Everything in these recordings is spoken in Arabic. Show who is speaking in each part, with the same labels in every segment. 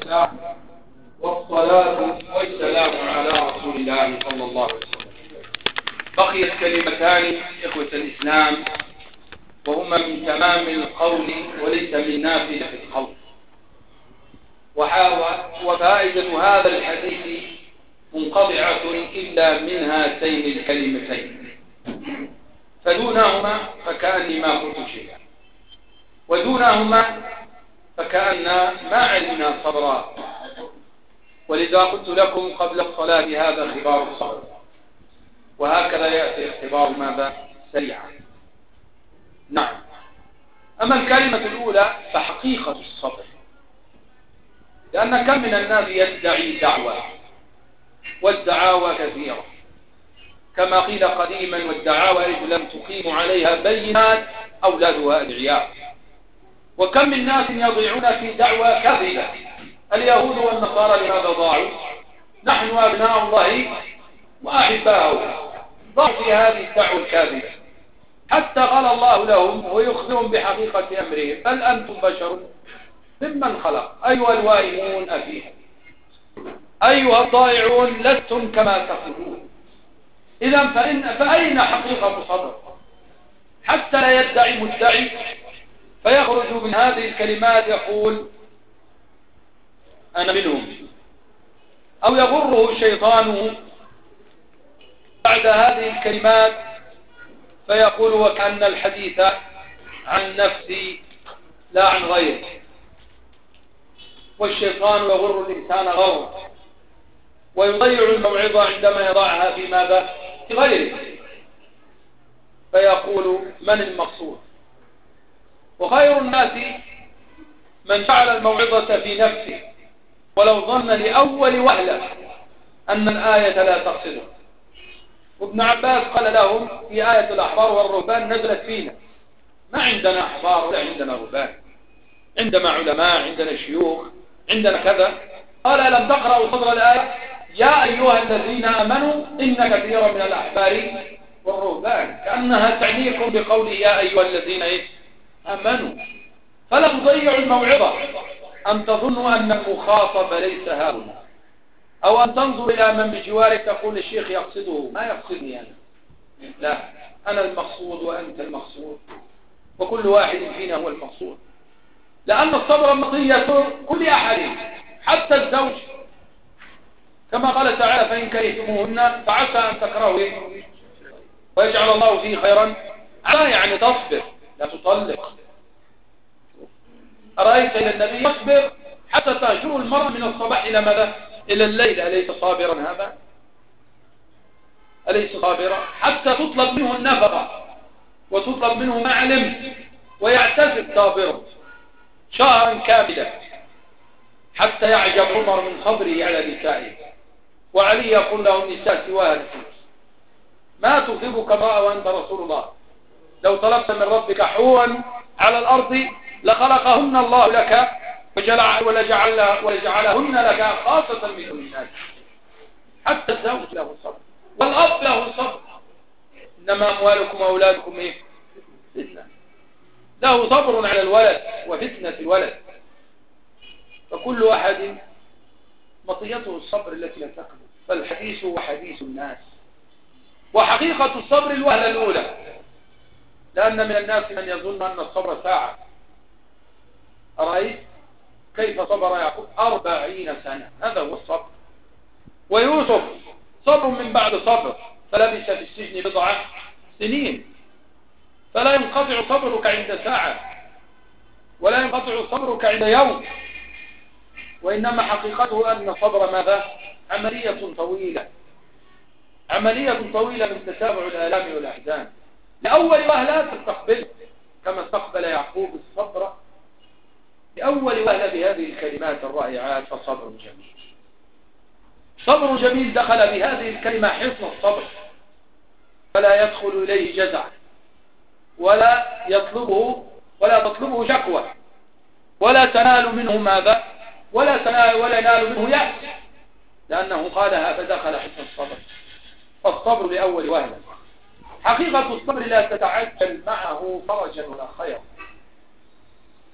Speaker 1: الله والصلاة والسلام على رسول الله صلى الله عليه وسلم. بقيت كلمتان إخوة الإسلام وهما من تمام القول وليس من نافذة القول، وفائدة هذا الحديث منقطعة إلا من هاتين الكلمتين، فدونهما فكأني ما قلت شيئا، ودونهما فكأن ما علمنا صبرا. ولذا قلت لكم قبل الصلاة هذا اختبار الصبر، وهكذا يأتي اختبار ماذا سريعا. نعم. أما الكلمة الأولى فحقيقة الصبر، لأن كم من الناس يدعي دعوة، والدعاوى كثيرة كما قيل قديما، والدعاوى إذ لم تقيم عليها بينات أولادها أدعياء. وكم من ناس يضيعون في دعوى كاذبة. اليهود والنصارى لماذا ضاعوا؟ نحن أبناء الله وأحباؤه، ضاعوا في هذه الدعوة الكاذبة، حتى قال الله لهم ويخبرهم بحقيقة أمرهم: بل أنتم بشر ممن خلق، أيها الوائمون أفيه، أيها الضائعون لستم كما تقولون. إذن فأين حقيقة صبر؟ حتى لا يدعي مدعي فيخرج من هذه الكلمات يقول أنا منهم، أو يغره شيطانه بعد هذه الكلمات فيقول وكأن الحديث عن نفسي لا عن غيره. والشيطان يغر الإنسان غرا ويضيع الموعظة عندما يضعها في ماذا؟ في غيره، فيقول من المقصود؟ وخير الناس من فعل الموعظة في نفسه ولو ظن لأول وهلة أن الآية لا تقصده. وابن عباس قال لهم في آية الأحبار والرهبان نزلت فينا، ما عندنا أحبار ولا عندنا رهبان، عندنا علماء، عندنا شيوخ، عندنا كذا. قال لم تقرأوا صدر الآية يا أيها الذين آمنوا إن كثيرا من الأحبار والرهبان، كأنها تعنيكم بقول يا أيها الذين آمنوا. فلم تضيعوا الموعظة أن تظنوا أن المخاطب ليس هؤلاء، أو أن تنظر إلى من بجوارك تقول الشيخ يقصده، ما يقصدني أنا، لا، أنا المقصود وأنت المقصود، وكل واحد فينا هو المقصود. لأن الصبر مطية كل أحد، حتى الزوج، كما قال تعالى فإن كرهتموهن فعسى أن تكرهوا ويجعل الله فيه خيرا. يعني تصبر لا تطلق. أرأيت إلى النبي يصبر حتى تهجر المرء من الصباح إلى ماذا؟ إلى الليل، أليس صابرا هذا؟ أليس صابرا؟ حتى تطلب منه النفقة وتطلب منه ما علم ويعتزل صابرا شهرا كاملا، حتى يعجب عمر من صبره على نسائه. وعلي يقول له النساء سواها الفلوس، ما تغضبك امرأة وأنت رسول الله؟ لو طلبت من ربك حورا على الأرض لخلقهن الله لك ولجعلهن لك خاصة من الناس. حتى الزوج له صبر، والأب له صبر. إنما أموالكم وأولادكم فتنة، له صبر على الولد وفتنة الولد. فكل أحد مطيته الصبر التي ينتقل. فالحديث هو حديث الناس، وحقيقة الصبر الوهلة الأولى. لأن من الناس من يظن أن الصبر ساعة. أرأيت كيف صبر يعقوب 40 سنة؟ هذا هو الصبر. ويوسف صبر من بعد صبر، فلبث في السجن 9 سنين. فلا ينقطع صبرك عند ساعة، ولا ينقطع صبرك عند يوم، وإنما حقيقته أن الصبر ماذا؟ عملية طويلة، عملية طويلة من تتابع الآلام والأحزان. لأول وهلة تستقبل كما استقبل يعقوب الصبر لأول وهلة بهذه الكلمات الرائعات: فصبر جميل. صبر جميل دخل بهذه الكلمة حصن الصبر، فلا يدخل إليه جزع، ولا تطلبه شكوى، ولا تنال منه ماذا؟ ولا ينال منه يأس، لأنه قالها فدخل حصن الصبر. فالصبر لأول وهلة. حقيقة الصبر لا تتعجل معه فرجا ولا خير.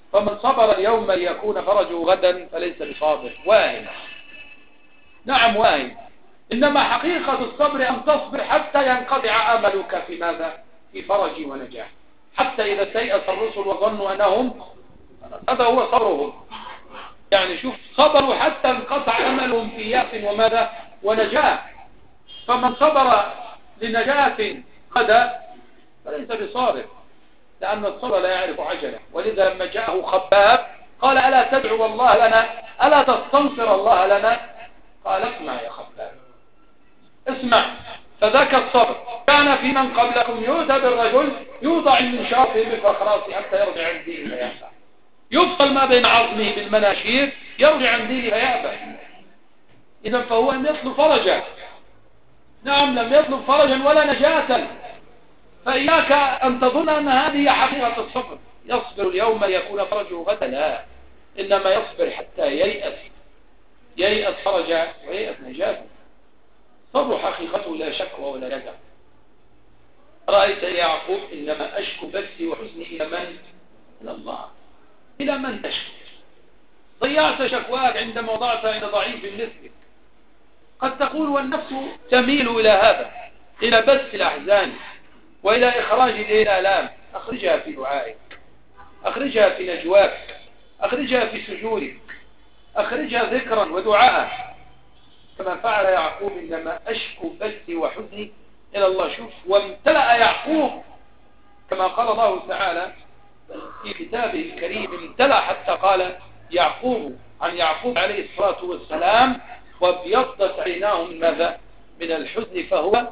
Speaker 1: فمن صبر اليوم ليكون فرجه غدا فليس بصابر، واهن. نعم واهن. إنما حقيقة الصبر أن تصبر حتى ينقطع أملك في ماذا؟ في فرج ونجاح، حتى إذا استيأس الرسل وظنوا أنهم، هذا هو صبرهم. يعني شوف، صبروا حتى انقطع أملهم في يأس وماذا؟ ونجاح. فمن صبر لنجاة غدا فليس بصابر، لأن الصبر لا يعرف عجلة. ولذا لما جاءه خباب قال ألا تدعو الله لنا، ألا تستنصر الله لنا؟ قال اسمع يا خباب، اسمع. فذاك الصبر كان في من قبلكم يؤتى بالرجل يوضع المنشار في بفخراته حتى يرجع عن دينه فيأبى، يفصل ما بين عظمه بالمناشير يرجع عن دينه فيأبى. إذا فهو لم يطلب فرجا، نعم لم يطلب فرجا ولا نجاة. فإياك أن تظن أن هذه حقيقة الصبر، يصبر اليوم ليكون فرجه غدا، لا، إنما يصبر حتى ييأس فرجا وييأس نجاة. صبر حقيقته لا شكوى ولا رجع. رأيت يا يعقوب إنما أشكو بثي وحزني إلى من؟ إلى الله. إلى من تشكو؟ ضيعت شكواك عندما وضعتها عند ضعيف مثلك. قد تقول والنفس تميل إلى هذا، إلى بث الأحزان وإلى إخراج الآلام. أخرجها في دعائك، أخرجها في نجواك، أخرجها في سجودك، أخرجها ذكرا ودعاء كما فعل يعقوب. إنما أشكو بثي وحزني إلى الله. شوف، وامتلأ يعقوب كما قال الله تعالى في كتابه الكريم، امتلأ حتى قال يعقوب عن يعقوب عليه الصلاة والسلام وابيضت عيناه من ماذا؟ من الحزن فهو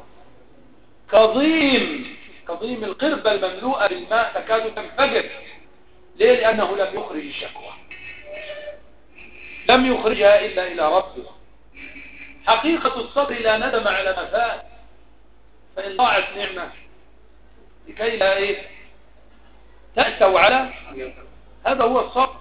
Speaker 1: كظيم القربة المملوءة بالماء تكاد تنفجر. ليه؟ لأنه لم يخرج الشكوى، لم يخرجها إلا إلى ربه. حقيقة الصبر لا ندم على ما فات، فإن ضاعت نعمة لكي لا تأسوا على، هذا هو الصبر.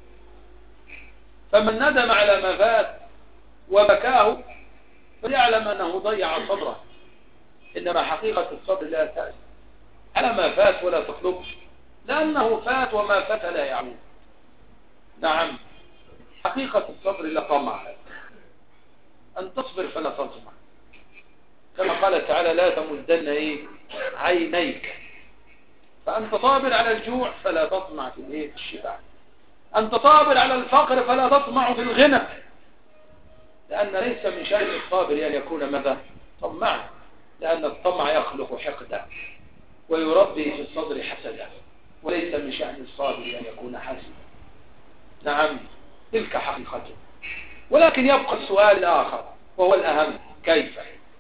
Speaker 1: فمن ندم على ما فات وبكاه فليعلم أنه ضيع صبره. إنما حقيقة الصبر لا تأس على ما فات ولا تطلب، لأنه فات وما فات لا يعود. نعم، حقيقة الصبر لا طمع، أن تصبر فلا تطمع. كما قال تعالى لا تمدن عينيك. فأنت صابر على الجوع فلا تطمع في الشبع، أنت صابر على الفقر فلا تطمع في الغنى، لأن ليس من شأن الصابر أن يكون ماذا؟ طمعا، لأن الطمع يخلق حقدا ويربي في الصدر حسدا، وليس من شأن الصابر أن يكون حاسدا. نعم، تلك حقيقته. ولكن يبقى السؤال الآخر وهو الأهم، كيف؟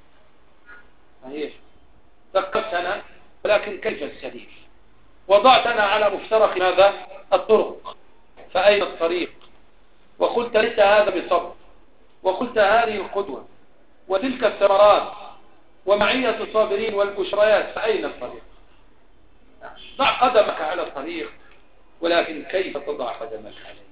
Speaker 1: ثقفتنا، ولكن كيف السبيل؟ وضعتنا على مفترق ماذا؟ الطرق. فأين الطريق؟ وقلت ليس هذا بصبر، وقلت هذه القدوة وتلك الثمرات ومعية الصابرين والبشريات، فأين الطريق؟ ضع قدمك على الطريق، ولكن كيف تضع قدمك عليه؟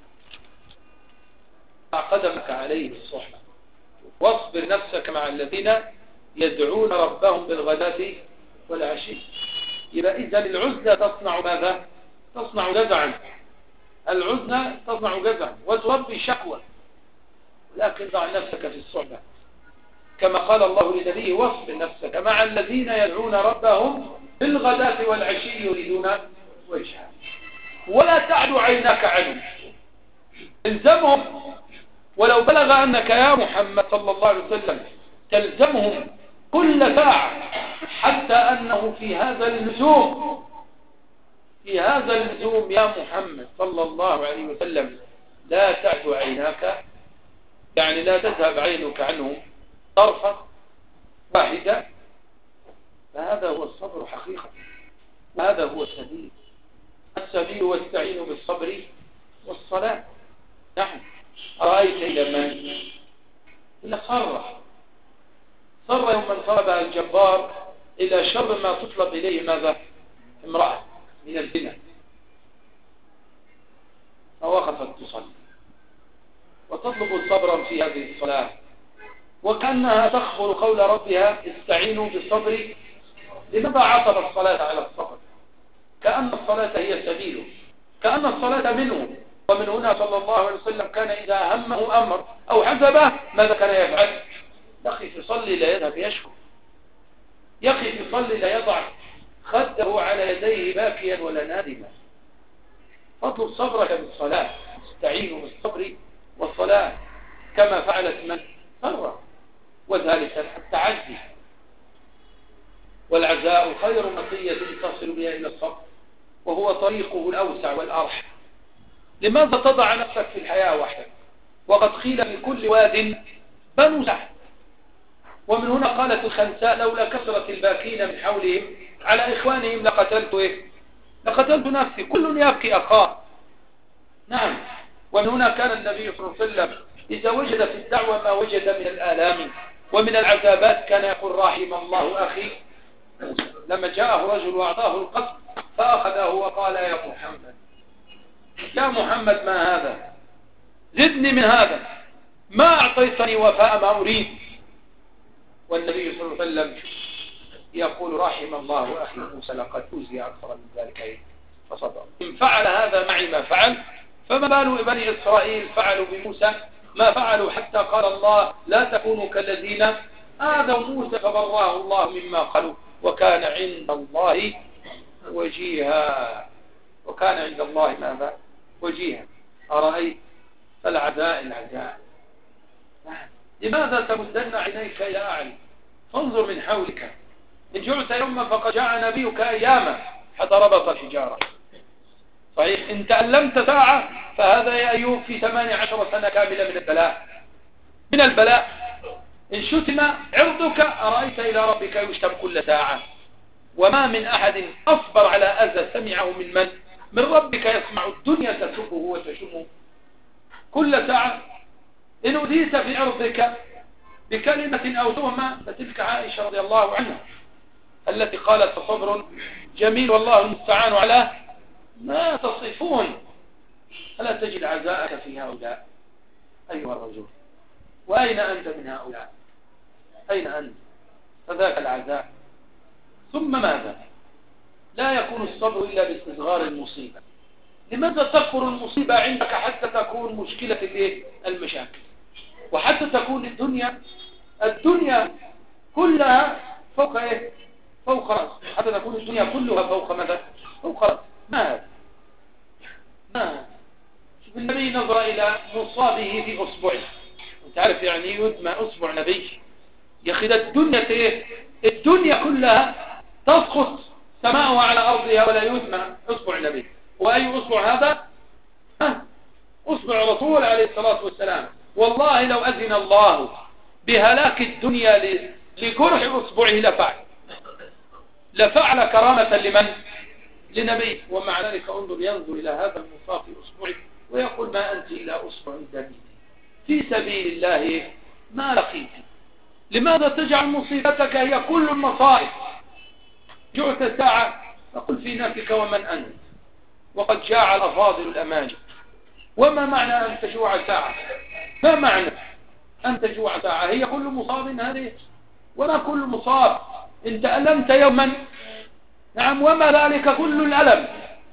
Speaker 1: ضع قدمك عليه بالصحبة، واصبر نفسك مع الذين يدعون ربهم بالغداة والعشي. يبقى إذن العزلة تصنع ماذا؟ تصنع جزعا. العزلة تصنع جزعا وتربي شكوى، لكن ضع نفسك في الصحبة كما قال الله لنبيه واصبر نفسك مع الذين يدعون ربهم بالغداة والعشي يريدون وجهه ولا تعد عيناك عنهم. الزمهم، ولو بلغ أنك يا محمد صلى الله عليه وسلم تلزمهم كل ساعة، حتى أنه في هذا اللزوم يا محمد صلى الله عليه وسلم لا تعد عيناك، يعني لا تذهب عينك عنه طرفة واحدة. فهذا هو الصبر حقيقة، وهذا هو السبيل واستعينوا بالصبر والصلاة. نحن أرأيت إلى من؟ إلا صر يوم انصاب الجبار إلى شر ما تطلب إليه ماذا؟ امرأة من الزنا، فوقفت تصلي وتطلب صبرا في هذه الصلاة، وكأنها تخبر قول ربها استعينوا بالصبر. لماذا عطف الصلاة على الصبر؟ كأن الصلاة هي سبيله، كأن الصلاة منه. ومن هنا صلى الله عليه وسلم كان إذا همه أمر أو حزبه ماذا كان يفعل؟ يقف يصلي لا يذهب يشكو، يقف يصلي لا يضع خده على يديه باكيا ولا نادما. فاطلب صبرك بالصلاة، استعينوا بالصبر والصلاة كما فعلت من مر. وذلك التعزي، والعزاء خير مطية تصل بها إلى الصبر، وهو طريقه الأوسع والأرحم. لماذا تضع نفسك في الحياة وحدك وقد قيل في كل واد بنو سعد؟ ومن هنا قالت الخنساء لولا كثرة الباكين من حولهم على إخوانهم لقتلت نفسي. كل يبكي أخاه. نعم. ومن هنا كان النبي صلى الله عليه وسلم إذا وجد في الدعوة ما وجد من الآلام ومن العذابات كان يقول رحم الله أخي. لما جاءه رجل وأعطاه القصد فأخذه وقال يا محمد ما هذا؟ زدني من هذا، ما أعطيتني وفاء ما أريد. والنبي صلى الله عليه وسلم يقول رحم الله أخي موسى لقد أوذي أكثر من ذلك فصبر. إن فعل هذا معي ما فعل، فما بال بني إسرائيل فعلوا بموسى ما فعلوا، حتى قال الله لا تكونوا كالذين آذوا موسى فبراه الله مما قالوا وكان عند الله وجيها. وكان عند الله ماذا؟ وجيها. أرأيت العزاء. لماذا تمدن عينيك إلى أعلى؟ فانظر من حولك. إن جعت يوما فقد جاء نبيك أياما حتى ربط الحجارة. صحيح. إن تألمت ساعة فهذا يا أيوب في 18 سنة كاملة من البلاء. إن شتم عرضك أرأيت إلى ربك يشتم كل ساعة. وما من أحد أصبر على أذى سمعه من ربك يسمع الدنيا تسبه وتشمه كل ساعة. إن أذيت في عرضك بكلمة أو تهمة فتلك عائشة رضي الله عنها التي قالت صبر جميل والله المستعان على ما تصفون. ألا تجد عزاءك في هؤلاء أيها الرجل؟ وأين أنت من هؤلاء؟ أين أنت؟ فذاك العزاء. ثم ماذا؟ لا يكون الصبر إلا باستصغار المصيبة. لماذا تكبر المصيبة عندك حتى تكون مشكلة المشاكل، وحتى تكون الدنيا كلها فوق رأس، حتى تكون الدنيا كلها فوق ماذا؟ فوق رأس. ما شوف النبي نظر إلى مصابه في أصبعه. انت عارف يعني يدمى أصبع نبي يا أخي؟ الدنيا كلها تسقط سماءها على أرضها ولا يدمى أصبع النبي. وأي أصبع هذا؟ أصبع رسول عليه الصلاة والسلام. والله لو أذن الله بهلاك الدنيا لجرح أصبعه لفعل كرامة لمن؟ لنبي. ومع ذلك ينظر إلى هذا المصاب في أصبعه ويقول ما أنت إلا أصبع دميد في سبيل الله ما لقيت. لماذا تجعل مصيبتك هي كل المصائب؟ جعت ساعة فقل في نفسك ومن أنت؟ وقد جاء الأفاضل الأماجد. وما معنى أن تجوع ساعة؟ ما معنى أن تجوع ساعة؟ هي كل مصاب هذه؟ وما كل مصاب. إن تألمت يوما نعم وما ذلك كل الألم،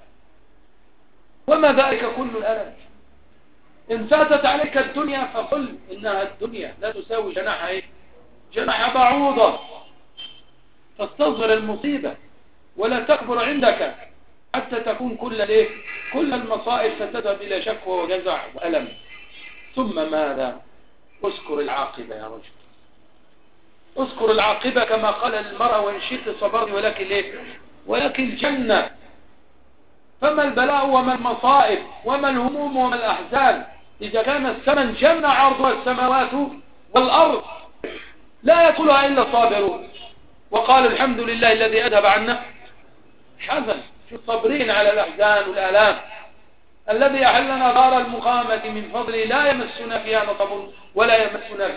Speaker 1: وما ذلك كل الألم. إن فاتت عليك الدنيا فقل إنها الدنيا لا تساوي جناح بعوضة. فاستصغر المصيبة ولا تكبر عندك حتى تكون كل المصائب ستذهب إلى شكوى وجزع وألم. ثم ماذا؟ اذكر العاقبة يا رجل، اذكر العاقبة كما قال المرأة وإن شئت صبرني ولكن الجنة. فما البلاء وما المصائب وما الهموم وما الأحزان إذا كان الثمن جنة عرضها السماوات والأرض لا يدخلها إلا صابرون. وقال الحمد لله الذي أذهب عنا حزن. شو الصابرين على الأحزان والآلام، الذي أحلنا دار المقامة من فضله لا يمسنا فيها نصب ولا يمسنا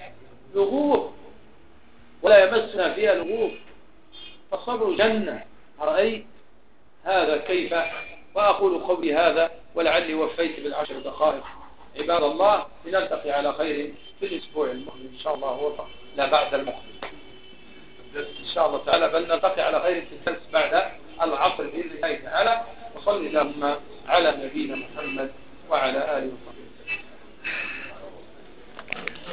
Speaker 1: فيها لغوب فالصبر جنة. أرأيت هذا كيف؟ وأقول قولي هذا ولعلي وفيت بالعشر دقائق. عباد الله لنلتقي على خير في الأسبوع المقبل إن شاء الله، لا بعد المقبل إن شاء الله تعالى، بل نلتقي على خير في الدرس بعد العصر بإذن الله تعالى. وصل اللهم على نبينا محمد وعلى آله وصحبه.